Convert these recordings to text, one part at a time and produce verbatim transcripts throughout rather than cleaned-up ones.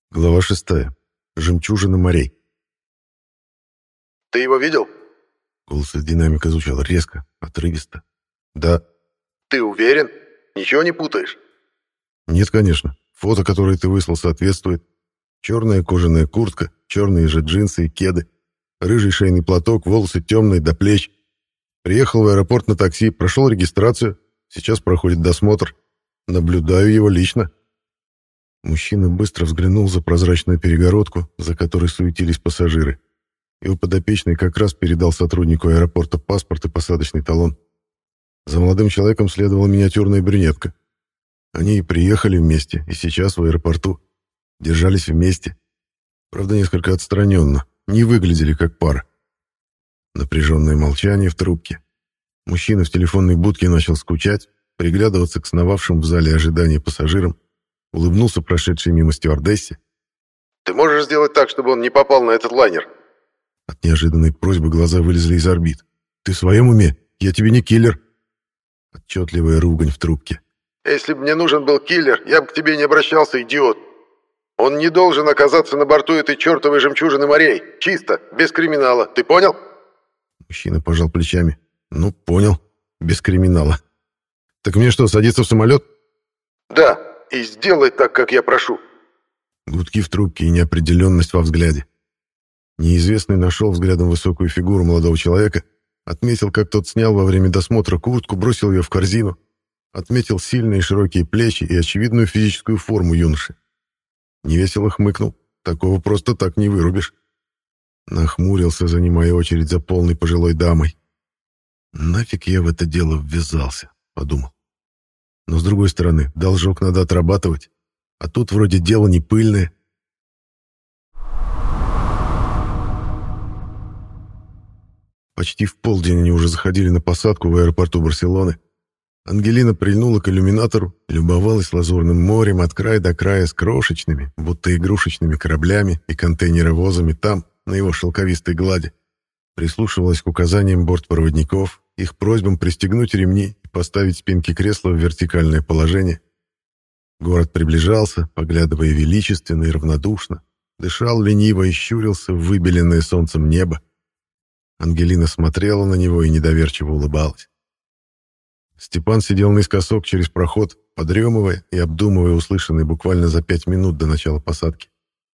Глава шестая. Жемчужина морей. «Ты его видел?» Голос из динамика звучал резко, отрывисто. «Да». «Ты уверен? Ничего не путаешь?» «Нет, конечно. Фото, которое ты выслал, соответствует. Черная кожаная куртка, черные же джинсы и кеды, рыжий шейный платок, волосы темные до плеч. Приехал в аэропорт на такси, прошел регистрацию, сейчас проходит досмотр. Наблюдаю его лично». Мужчина быстро взглянул за прозрачную перегородку, за которой суетились пассажиры. Его подопечный как раз передал сотруднику аэропорта паспорт и посадочный талон. За молодым человеком следовала миниатюрная брюнетка. Они и приехали вместе, и сейчас в аэропорту. Держались вместе. Правда, несколько отстраненно, не выглядели как пара. Напряженное молчание в трубке. Мужчина в телефонной будке начал скучать, приглядываться к сновавшим в зале ожидания пассажирам. Улыбнулся прошедшей мимо стюардессе. «Ты можешь сделать так, чтобы он не попал на этот лайнер?» От неожиданной просьбы глаза вылезли из орбит. «Ты в своем уме? Я тебе не киллер!» Отчетливая ругань в трубке. «Если бы мне нужен был киллер, я бы к тебе не обращался, идиот. Он не должен оказаться на борту этой чертовой жемчужины морей. Чисто, без криминала. Ты понял?» Мужчина пожал плечами. «Ну, понял. Без криминала. Так мне что, садиться в самолет?» «Да, и сделай так, как я прошу». Гудки в трубке и неопределенность во взгляде. Неизвестный нашел взглядом высокую фигуру молодого человека, отметил, как тот снял во время досмотра куртку, бросил ее в корзину, отметил сильные широкие плечи и очевидную физическую форму юноши. Невесело хмыкнул. Такого просто так не вырубишь. Нахмурился, занимая очередь за полной пожилой дамой. «Нафиг я в это дело ввязался», — подумал. Но, с другой стороны, должок надо отрабатывать. А тут вроде дело не пыльное. Почти в полдень они уже заходили на посадку в аэропорту Барселоны. Ангелина прильнула к иллюминатору, любовалась лазурным морем от края до края с крошечными, будто игрушечными кораблями и контейнеровозами там, на его шелковистой глади. Прислушивалась к указаниям бортпроводников, их просьбам пристегнуть ремни и поставить спинки кресла в вертикальное положение. Город приближался, поглядывая величественно и равнодушно, дышал лениво и щурился в выбеленное солнцем небо. Ангелина смотрела на него и недоверчиво улыбалась. Степан сидел наискосок через проход, подремывая и обдумывая услышанное буквально за пять минут до начала посадки.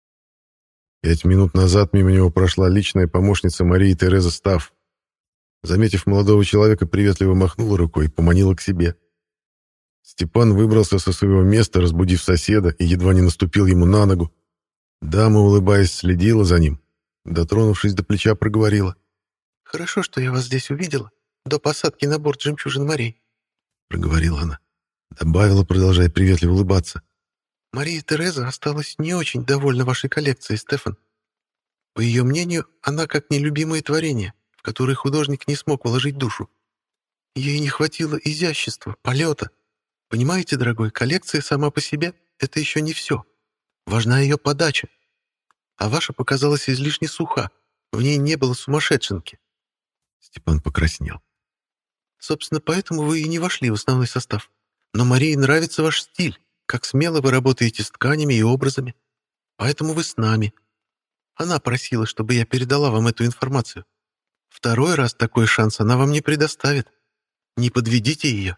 Пять минут назад мимо него прошла личная помощница Марии Тереза Стафф. Заметив молодого человека, приветливо махнула рукой и поманила к себе. Степан выбрался со своего места, разбудив соседа, и едва не наступил ему на ногу. Дама, улыбаясь, следила за ним. Дотронувшись до плеча, проговорила. «Хорошо, что я вас здесь увидела, до посадки на борт «Жемчужин морей», — проговорила она. Добавила, продолжая приветливо улыбаться. «Мария Тереза осталась не очень довольна вашей коллекцией, Стефан. По ее мнению, она как нелюбимое творение, в которое художник не смог вложить душу. Ей не хватило изящества, полета. Понимаете, дорогой, коллекция сама по себе — это еще не все. Важна ее подача. А ваша показалась излишне суха, в ней не было сумасшедшенки». Степан покраснел. «Собственно, поэтому вы и не вошли в основной состав. Но Марии нравится ваш стиль, как смело вы работаете с тканями и образами. Поэтому вы с нами. Она просила, чтобы я передала вам эту информацию. Второй раз такой шанс она вам не предоставит. Не подведите ее».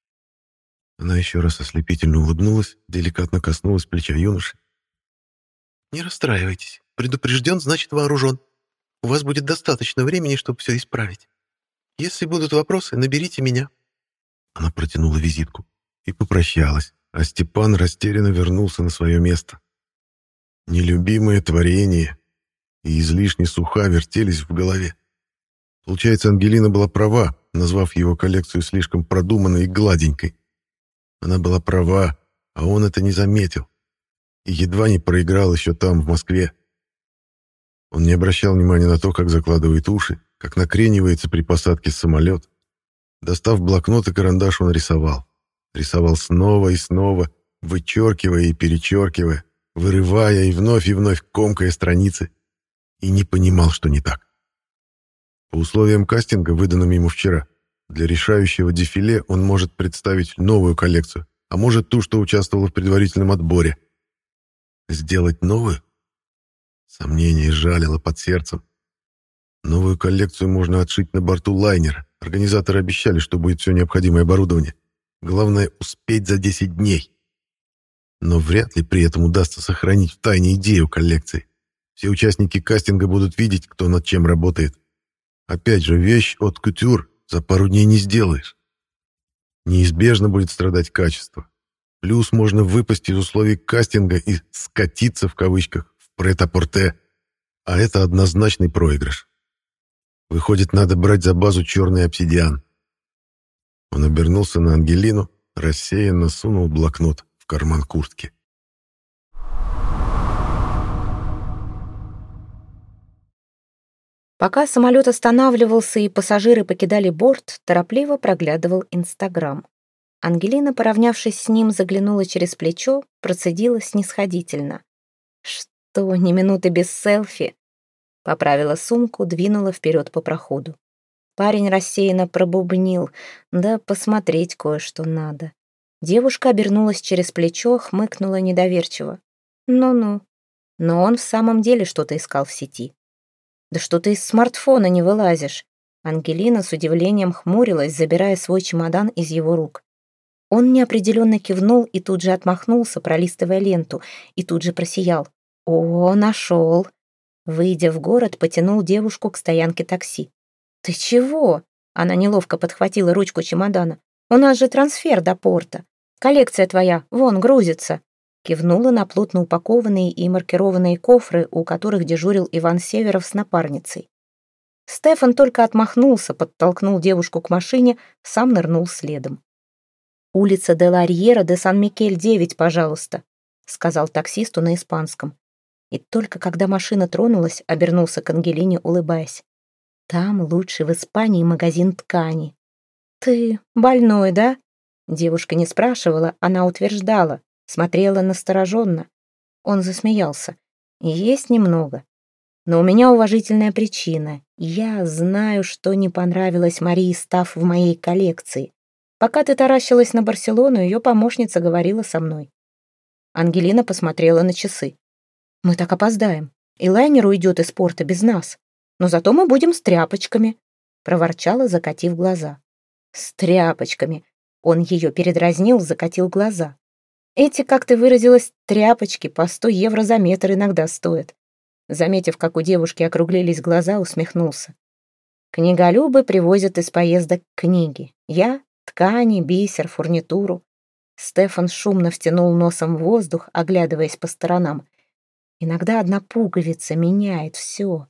Она еще раз ослепительно улыбнулась, деликатно коснулась плеча юноши. «Не расстраивайтесь. Предупрежден, значит вооружен. У вас будет достаточно времени, чтобы все исправить. Если будут вопросы, наберите меня». Она протянула визитку и попрощалась, а Степан растерянно вернулся на свое место. Нелюбимое творение и излишне суха вертелись в голове. Получается, Ангелина была права, назвав его коллекцию слишком продуманной и гладенькой. Она была права, а он это не заметил. И едва не проиграл еще там, в Москве. Он не обращал внимания на то, как закладывает уши, как накренивается при посадке самолет. Достав блокнот и карандаш, он рисовал. Рисовал снова и снова, вычеркивая и перечеркивая, вырывая и вновь и вновь комкая страницы. И не понимал, что не так. По условиям кастинга, выданным ему вчера, для решающего дефиле он может представить новую коллекцию, а может ту, что участвовала в предварительном отборе. Сделать новую? Сомнение жалило под сердцем. Новую коллекцию можно отшить на борту лайнера. Организаторы обещали, что будет все необходимое оборудование. Главное — успеть за десять дней. Но вряд ли при этом удастся сохранить в тайне идею коллекции. Все участники кастинга будут видеть, кто над чем работает. Опять же, вещь от кутюр за пару дней не сделаешь. Неизбежно будет страдать качество. Плюс можно выпасть из условий кастинга и «скатиться» в кавычках в прет-а-порте. А это однозначный проигрыш. Выходит, надо брать за базу черный обсидиан. Он обернулся на Ангелину, рассеянно сунул блокнот в карман куртки. Пока самолет останавливался и пассажиры покидали борт, торопливо проглядывал Инстаграм. Ангелина, поравнявшись с ним, заглянула через плечо, процедила снисходительно. «Что, ни минуты без селфи?» Поправила сумку, двинула вперед по проходу. Парень рассеянно пробубнил. «Да посмотреть кое-что надо». Девушка обернулась через плечо, хмыкнула недоверчиво. «Ну-ну». Но он в самом деле что-то искал в сети. «Да что ты из смартфона не вылазишь?» Ангелина с удивлением хмурилась, забирая свой чемодан из его рук. Он неопределенно кивнул и тут же отмахнулся, пролистывая ленту, и тут же просиял. «О, нашел!» Выйдя в город, потянул девушку к стоянке такси. «Ты чего?» Она неловко подхватила ручку чемодана. «У нас же трансфер до порта. Коллекция твоя, вон, грузится». Кивнула на плотно упакованные и маркированные кофры, у которых дежурил Иван Северов с напарницей. Стефан только отмахнулся, подтолкнул девушку к машине, сам нырнул следом. «Улица де ла Риера де Сан-Микель, девять, пожалуйста», сказал таксисту на испанском. И только когда машина тронулась, обернулся к Ангелине, улыбаясь. «Там лучший в Испании магазин ткани». «Ты больной, да?» Девушка не спрашивала, она утверждала, смотрела настороженно. Он засмеялся. «Есть немного. Но у меня уважительная причина. Я знаю, что не понравилось Марии Стафф в моей коллекции. Пока ты таращилась на Барселону, ее помощница говорила со мной». Ангелина посмотрела на часы. «Мы так опоздаем, и лайнер уйдет из порта без нас. Но зато мы будем с тряпочками», — проворчала, закатив глаза. «С тряпочками», — он ее передразнил, закатил глаза. «Эти, как ты выразилась, тряпочки по сто евро за метр иногда стоят». Заметив, как у девушки округлились глаза, усмехнулся. «Книголюбы привозят из поездок книги. Я — ткани, бисер, фурнитуру». Стефан шумно втянул носом в воздух, оглядываясь по сторонам. Иногда одна пуговица меняет все.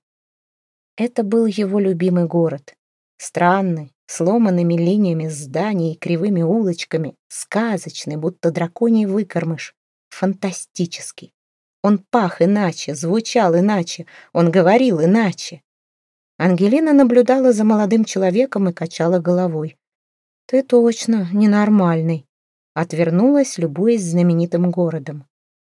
Это был его любимый город. Странный, сломанными линиями зданий и кривыми улочками, сказочный, будто драконий выкормыш. Фантастический. Он пах иначе, звучал иначе, он говорил иначе. Ангелина наблюдала за молодым человеком и качала головой. «Ты точно ненормальный», — отвернулась, любуясь знаменитым городом.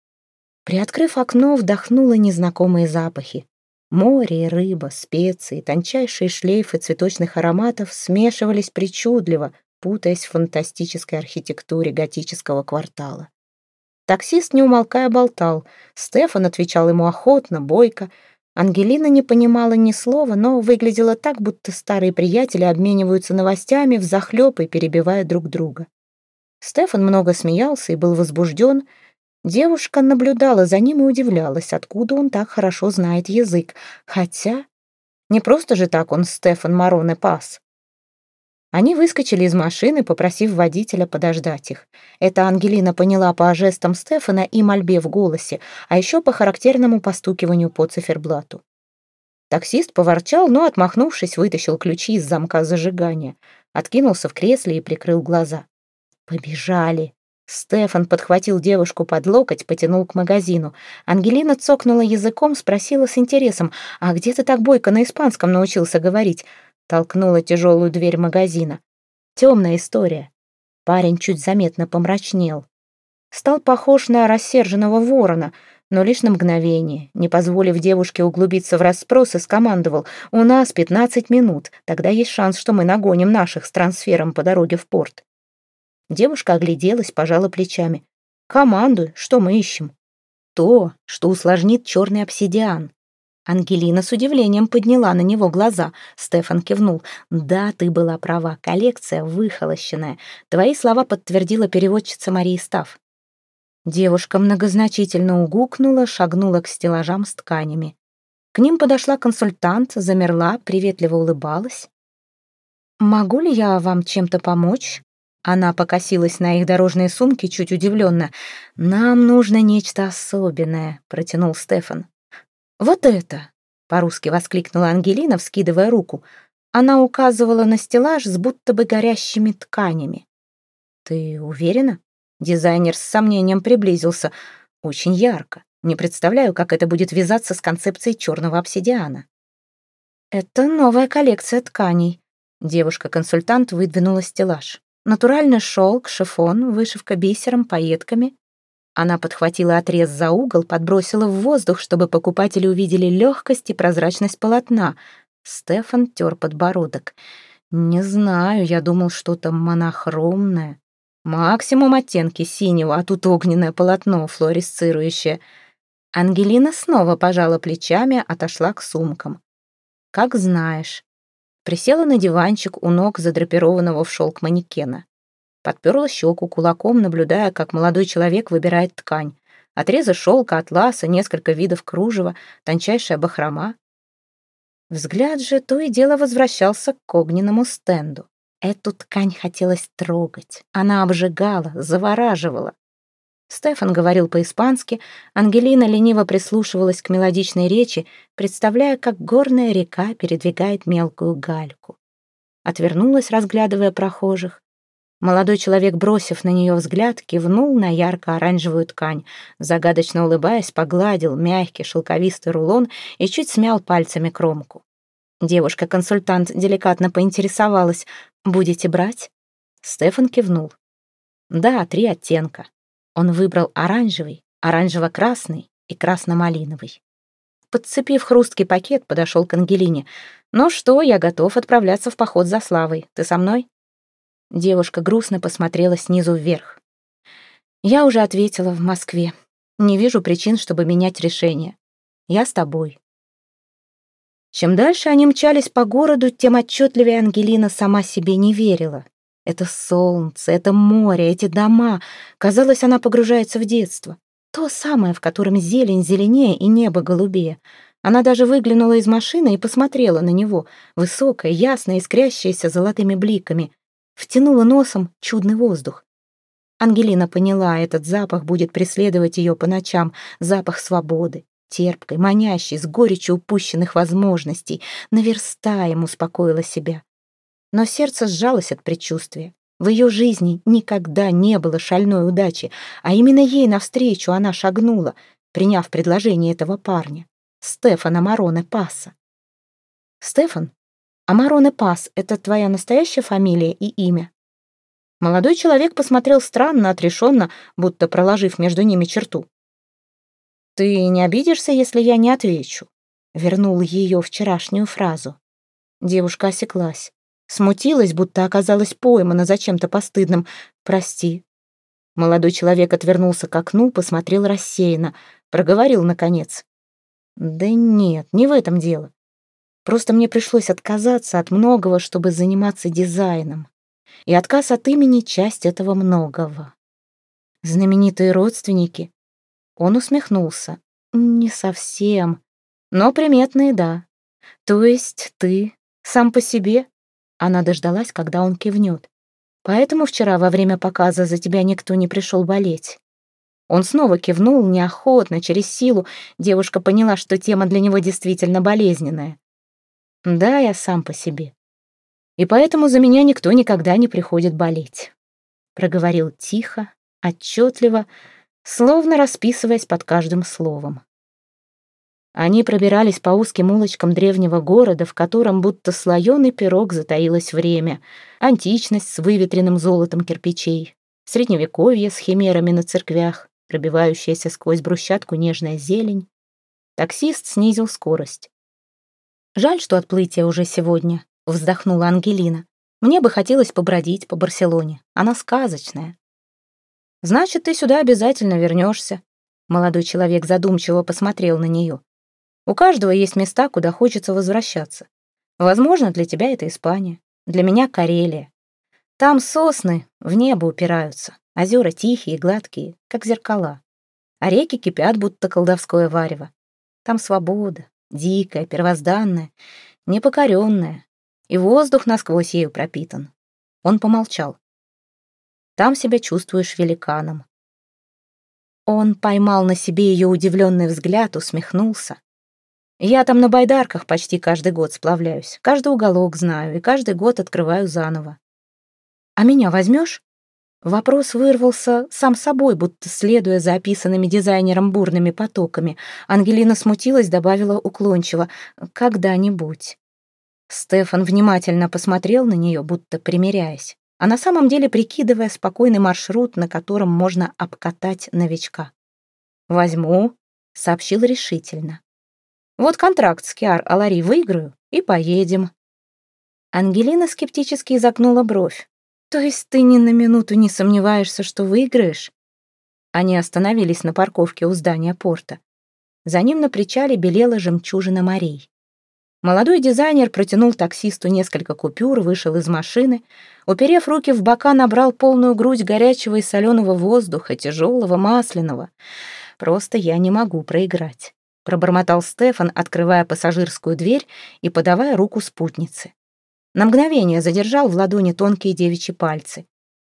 Приоткрыв окно, вдохнула незнакомые запахи. Море и рыба, специи, тончайшие шлейфы цветочных ароматов смешивались причудливо, путаясь в фантастической архитектуре готического квартала. Таксист, не умолкая, болтал. Стефан отвечал ему охотно, бойко. Ангелина не понимала ни слова, но выглядела так, будто старые приятели обмениваются новостями взахлеб и перебивая друг друга. Стефан много смеялся и был возбужден. Девушка наблюдала за ним и удивлялась, откуда он так хорошо знает язык. Хотя не просто же так он Стефан Мароне Пас. Они выскочили из машины, попросив водителя подождать их. Это Ангелина поняла по жестам Стефана и мольбе в голосе, а еще по характерному постукиванию по циферблату. Таксист поворчал, но, отмахнувшись, вытащил ключи из замка зажигания, откинулся в кресле и прикрыл глаза. «Побежали!» Стефан подхватил девушку под локоть, потянул к магазину. Ангелина цокнула языком, спросила с интересом: «А где ты так бойко на испанском научился говорить?» Толкнула тяжелую дверь магазина. Темная история. Парень чуть заметно помрачнел. Стал похож на рассерженного ворона, но лишь на мгновение. Не позволив девушке углубиться в расспросы, скомандовал: «У нас пятнадцать минут, тогда есть шанс, что мы нагоним наших с трансфером по дороге в порт». Девушка огляделась, пожала плечами. «Командуй, что мы ищем?» то, что усложнит черный обсидиан. Ангелина с удивлением подняла на него глаза. Стефан кивнул. «Да, ты была права. Коллекция выхолощенная. Твои слова подтвердила переводчица Мария Став». Девушка многозначительно угукнула, шагнула к стеллажам с тканями. К ним подошла консультант, замерла, приветливо улыбалась. «Могу ли я вам чем-то помочь?» Она покосилась на их дорожные сумки, чуть удивленно. «Нам нужно нечто особенное», — протянул Стефан. «Вот это!» — по-русски воскликнула Ангелина, вскидывая руку. Она указывала на стеллаж с будто бы горящими тканями. «Ты уверена?» Дизайнер с сомнением приблизился. «Очень ярко. Не представляю, как это будет вязаться с концепцией черного обсидиана». «Это новая коллекция тканей». Девушка-консультант выдвинула стеллаж. «Натуральный шелк, шифон, вышивка бисером, пайетками». Она подхватила отрез за угол, подбросила в воздух, чтобы покупатели увидели легкость и прозрачность полотна. Стефан тер подбородок. «Не знаю, я думал, что-то монохромное. Максимум оттенки синего, а тут огненное полотно, флуоресцирующее». Ангелина снова пожала плечами, отошла к сумкам. «Как знаешь». Присела на диванчик у ног задрапированного в шелк манекена. Подперла щеку кулаком, наблюдая, как молодой человек выбирает ткань. Отрезы шелка, атласа, несколько видов кружева, тончайшая бахрома. Взгляд же то и дело возвращался к огненному стенду. Эту ткань хотелось трогать. Она обжигала, завораживала. Стефан говорил по-испански, Ангелина лениво прислушивалась к мелодичной речи, представляя, как горная река передвигает мелкую гальку. Отвернулась, разглядывая прохожих. Молодой человек, бросив на нее взгляд, кивнул на ярко-оранжевую ткань, загадочно улыбаясь, погладил мягкий шелковистый рулон и чуть смял пальцами кромку. Девушка-консультант деликатно поинтересовалась: «Будете брать?» Стефан кивнул. «Да, три оттенка». Он выбрал оранжевый, оранжево-красный и красно-малиновый. Подцепив хрусткий пакет, подошел к Ангелине. «Ну что, я готов отправляться в поход за славой. Ты со мной?» Девушка грустно посмотрела снизу вверх. «Я уже ответила в Москве. Не вижу причин, чтобы менять решение. Я с тобой». Чем дальше они мчались по городу, тем отчетливее Ангелина сама себе не верила. Это солнце, это море, эти дома. Казалось, она погружается в детство. То самое, в котором зелень зеленее и небо голубее. Она даже выглянула из машины и посмотрела на него, высокое, ясное, искрящееся золотыми бликами. Втянула носом чудный воздух. Ангелина поняла, этот запах будет преследовать ее по ночам, запах свободы, терпкой, манящей, с горечью упущенных возможностей. Наверстаем, успокоила себя. Но сердце сжалось от предчувствия. В ее жизни никогда не было шальной удачи, а именно ей навстречу она шагнула, приняв предложение этого парня, Стефана Мароне Паса. «Стефан? А Мароне Пас — это твоя настоящая фамилия и имя?» Молодой человек посмотрел странно, отрешенно, будто проложив между ними черту. «Ты не обидишься, если я не отвечу?» Вернул ее вчерашнюю фразу. Девушка осеклась. Смутилась, будто оказалась поймана за чем-то постыдным. «Прости». Молодой человек отвернулся к окну, посмотрел рассеянно, проговорил наконец. «Да нет, не в этом дело. Просто мне пришлось отказаться от многого, чтобы заниматься дизайном. И отказ от имени — часть этого многого. Знаменитые родственники». Он усмехнулся. «Не совсем. Но приметные, да. То есть ты сам по себе?» Она дождалась, когда он кивнет. «Поэтому вчера во время показа за тебя никто не пришел болеть». Он снова кивнул, неохотно, через силу. Девушка поняла, что тема для него действительно болезненная. «Да, я сам по себе. И поэтому за меня никто никогда не приходит болеть», — проговорил тихо, отчетливо, словно расписываясь под каждым словом. Они пробирались по узким улочкам древнего города, в котором будто слоеный пирог затаилось время, античность с выветренным золотом кирпичей, средневековье с химерами на церквях, пробивающаяся сквозь брусчатку нежная зелень. Таксист снизил скорость. «Жаль, что отплытие уже сегодня», — вздохнула Ангелина. «Мне бы хотелось побродить по Барселоне. Она сказочная». «Значит, ты сюда обязательно вернешься». Молодой человек задумчиво посмотрел на нее. «У каждого есть места, куда хочется возвращаться. Возможно, для тебя это Испания, для меня Карелия. Там сосны в небо упираются, озера тихие и гладкие, как зеркала, а реки кипят, будто колдовское варево. Там свобода, дикая, первозданная, непокоренная, и воздух насквозь ею пропитан». Он помолчал. «Там себя чувствуешь великаном». Он поймал на себе ее удивленный взгляд, усмехнулся. «Я там на байдарках почти каждый год сплавляюсь, каждый уголок знаю и каждый год открываю заново. А меня возьмешь?» Вопрос вырвался сам собой, будто следуя за описанными дизайнером бурными потоками. Ангелина смутилась, добавила уклончиво: «Когда-нибудь». Стефан внимательно посмотрел на нее, будто примиряясь, а на самом деле прикидывая спокойный маршрут, на котором можно обкатать новичка. «Возьму», — сообщил решительно. «Вот контракт с Киар Алари выиграю и поедем». Ангелина скептически изогнула бровь. «То есть ты ни на минуту не сомневаешься, что выиграешь?» Они остановились на парковке у здания порта. За ним на причале белела жемчужина морей. Молодой дизайнер протянул таксисту несколько купюр, вышел из машины, уперев руки в бока, набрал полную грудь горячего и соленого воздуха, тяжелого, масляного. «Просто я не могу проиграть», — пробормотал Стефан, открывая пассажирскую дверь и подавая руку спутнице. На мгновение задержал в ладони тонкие девичьи пальцы.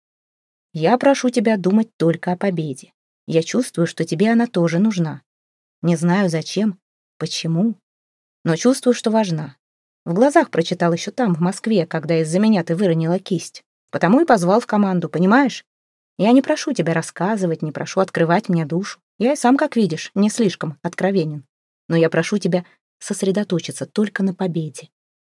«Я прошу тебя думать только о победе. Я чувствую, что тебе она тоже нужна. Не знаю, зачем, почему, но чувствую, что важна. В глазах прочитал еще там, в Москве, когда из-за меня ты выронила кисть. Потому и позвал в команду, понимаешь? Я не прошу тебя рассказывать, не прошу открывать мне душу. Я и сам, как видишь, не слишком откровенен. Но я прошу тебя сосредоточиться только на победе».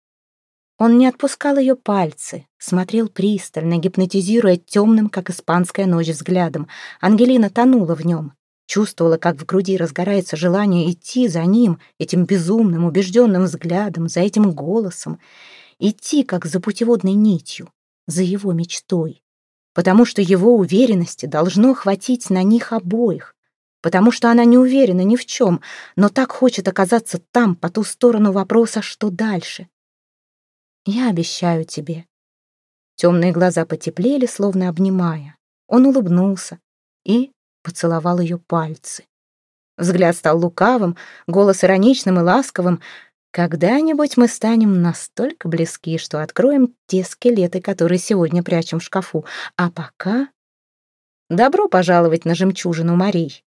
Он не отпускал ее пальцы, смотрел пристально, гипнотизируя темным, как испанская ночь, взглядом. Ангелина тонула в нем, чувствовала, как в груди разгорается желание идти за ним, этим безумным, убежденным взглядом, за этим голосом, идти, как за путеводной нитью, за его мечтой, потому что его уверенности должно хватить на них обоих, потому что она не уверена ни в чем, но так хочет оказаться там, по ту сторону вопроса, что дальше. «Я обещаю тебе». Темные глаза потеплели, словно обнимая. Он улыбнулся и поцеловал ее пальцы. Взгляд стал лукавым, голос ироничным и ласковым. «Когда-нибудь мы станем настолько близки, что откроем те скелеты, которые сегодня прячем в шкафу. А пока добро пожаловать на жемчужину морей».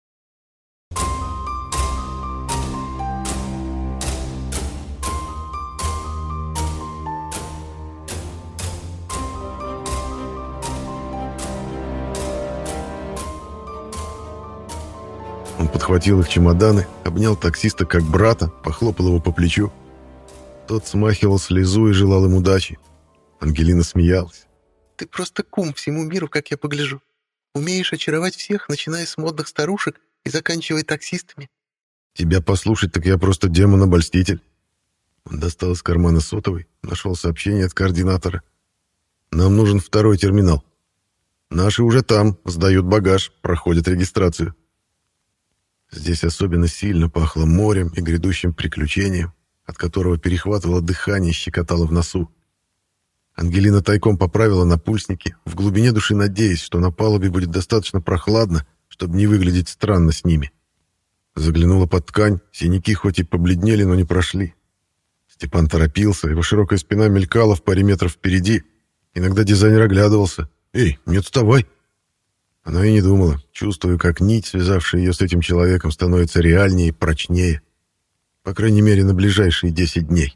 Он подхватил их чемоданы, обнял таксиста как брата, похлопал его по плечу. Тот смахивал слезу и желал им удачи. Ангелина смеялась. «Ты просто кум всему миру, как я погляжу. Умеешь очаровать всех, начиная с модных старушек и заканчивая таксистами». «Тебя послушать, так я просто демон-обольститель». Он достал из кармана сотовый, нашел сообщение от координатора. «Нам нужен второй терминал. Наши уже там, сдают багаж, проходят регистрацию». Здесь особенно сильно пахло морем и грядущим приключением, от которого перехватывало дыхание и щекотало в носу. Ангелина тайком поправила напульсники, в глубине души надеясь, что на палубе будет достаточно прохладно, чтобы не выглядеть странно с ними. Заглянула под ткань, синяки хоть и побледнели, но не прошли. Степан торопился, его широкая спина мелькала в паре метров впереди. Иногда дизайнер оглядывался. «Эй, не отставай!» Она и не думала, чувствуя, как нить, связавшая ее с этим человеком, становится реальнее и прочнее. По крайней мере, на ближайшие десять дней.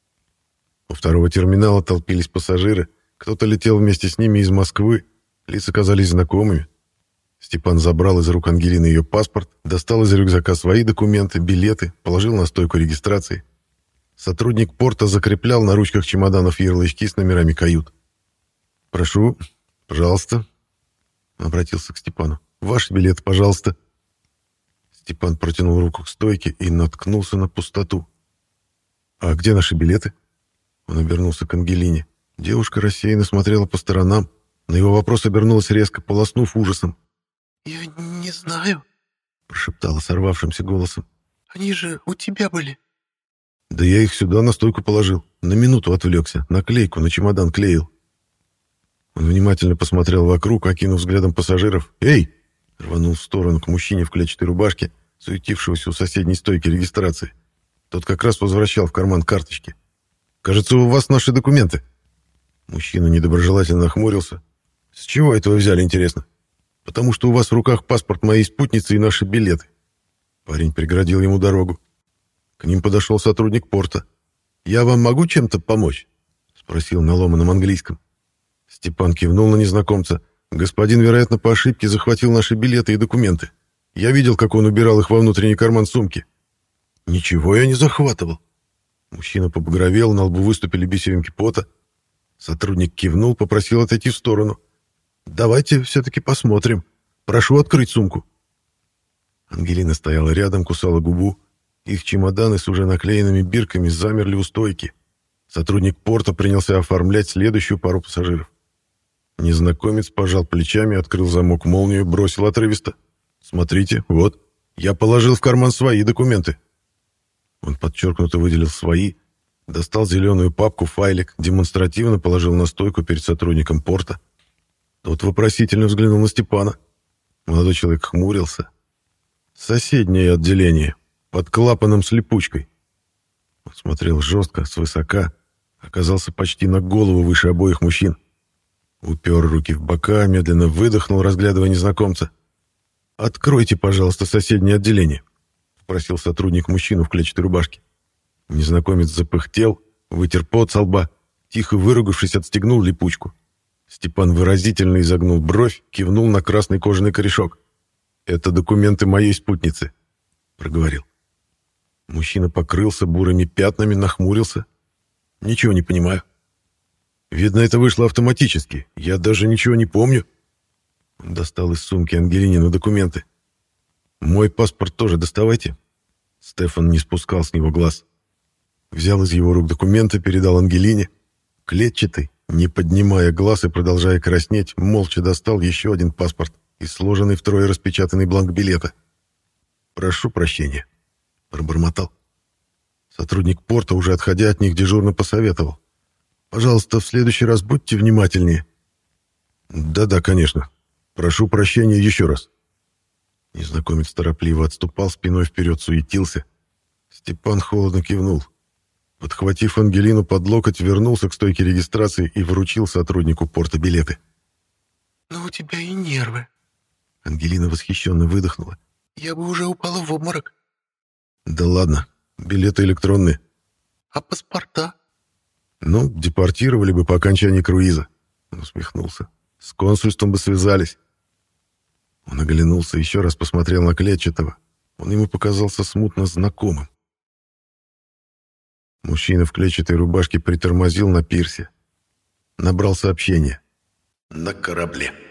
У второго терминала толпились пассажиры. Кто-то летел вместе с ними из Москвы. Лица казались знакомыми. Степан забрал из рук Ангелины ее паспорт, достал из рюкзака свои документы, билеты, положил на стойку регистрации. Сотрудник порта закреплял на ручках чемоданов ярлычки с номерами кают. «Прошу, пожалуйста», — обратился к Степану. «Ваш билет, пожалуйста». Степан протянул руку к стойке и наткнулся на пустоту. «А где наши билеты?» Он обернулся к Ангелине. Девушка рассеянно смотрела по сторонам. На его вопрос обернулась резко, полоснув ужасом. «Я не знаю». прошептала сорвавшимся голосом. «Они же у тебя были». «Да я их сюда на стойку положил. На минуту отвлекся. Наклейку на чемодан клеил». Он внимательно посмотрел вокруг, окинув взглядом пассажиров. «Эй!» — рванул в сторону к мужчине в клетчатой рубашке, суетившегося у соседней стойки регистрации. Тот как раз возвращал в карман карточки. «Кажется, у вас наши документы». Мужчина недоброжелательно нахмурился. «С чего это вы взяли, интересно?» «Потому что у вас в руках паспорт моей спутницы и наши билеты». Парень преградил ему дорогу. К ним подошел сотрудник порта. «Я вам могу чем-то помочь?» — спросил на ломаном английском. Степан кивнул на незнакомца. «Господин, вероятно, по ошибке захватил наши билеты и документы. Я видел, как он убирал их во внутренний карман сумки». «Ничего я не захватывал». Мужчина побагровел, на лбу выступили бисеринки пота. Сотрудник кивнул, попросил отойти в сторону. «Давайте все-таки посмотрим. Прошу открыть сумку». Ангелина стояла рядом, кусала губу. Их чемоданы с уже наклеенными бирками замерли у стойки. Сотрудник порта принялся оформлять следующую пару пассажиров. Незнакомец пожал плечами, открыл замок молнию, бросил отрывисто. «Смотрите, вот, я положил в карман свои документы». Он подчеркнуто выделил свои, достал зеленую папку, файлик, демонстративно положил на стойку перед сотрудником порта. Тот вопросительно взглянул на Степана. Молодой человек хмурился. «Соседнее отделение, под клапаном с липучкой». Он смотрел жестко, свысока, оказался почти на голову выше обоих мужчин. Упер руки в бока, медленно выдохнул, разглядывая незнакомца. «Откройте, пожалуйста, соседнее отделение», — попросил сотрудник мужчину в клетчатой рубашке. Незнакомец запыхтел, вытер пот со лба, тихо выругавшись, отстегнул липучку. Степан выразительно изогнул бровь, кивнул на красный кожаный корешок. «Это документы моей спутницы», — проговорил. Мужчина покрылся бурыми пятнами, нахмурился. «Ничего не понимаю». «Видно, это вышло автоматически. Я даже ничего не помню». Он достал из сумки Ангелинины документы. «Мой паспорт тоже доставайте». Стефан не спускал с него глаз. Взял из его рук документы, передал Ангелине. Клетчатый, не поднимая глаз и продолжая краснеть, молча достал еще один паспорт и сложенный втрое распечатанный бланк билета. «Прошу прощения», — пробормотал. Сотрудник порта, уже отходя от них, дежурно посоветовал. «Пожалуйста, в следующий раз будьте внимательнее». «Да-да, конечно. Прошу прощения еще раз». Незнакомец торопливо отступал, спиной вперед суетился. Степан холодно кивнул. Подхватив Ангелину под локоть, вернулся к стойке регистрации и вручил сотруднику порта билеты. «Ну у тебя и нервы». Ангелина восхищенно выдохнула. «Я бы уже упала в обморок». «Да ладно, билеты электронные». «А паспорта?» «Ну, депортировали бы по окончании круиза», — он усмехнулся. «С консульством бы связались». Он оглянулся, еще раз посмотрел на Клетчатого. Он ему показался смутно знакомым. Мужчина в клетчатой рубашке притормозил на пирсе. Набрал сообщение. «На корабле».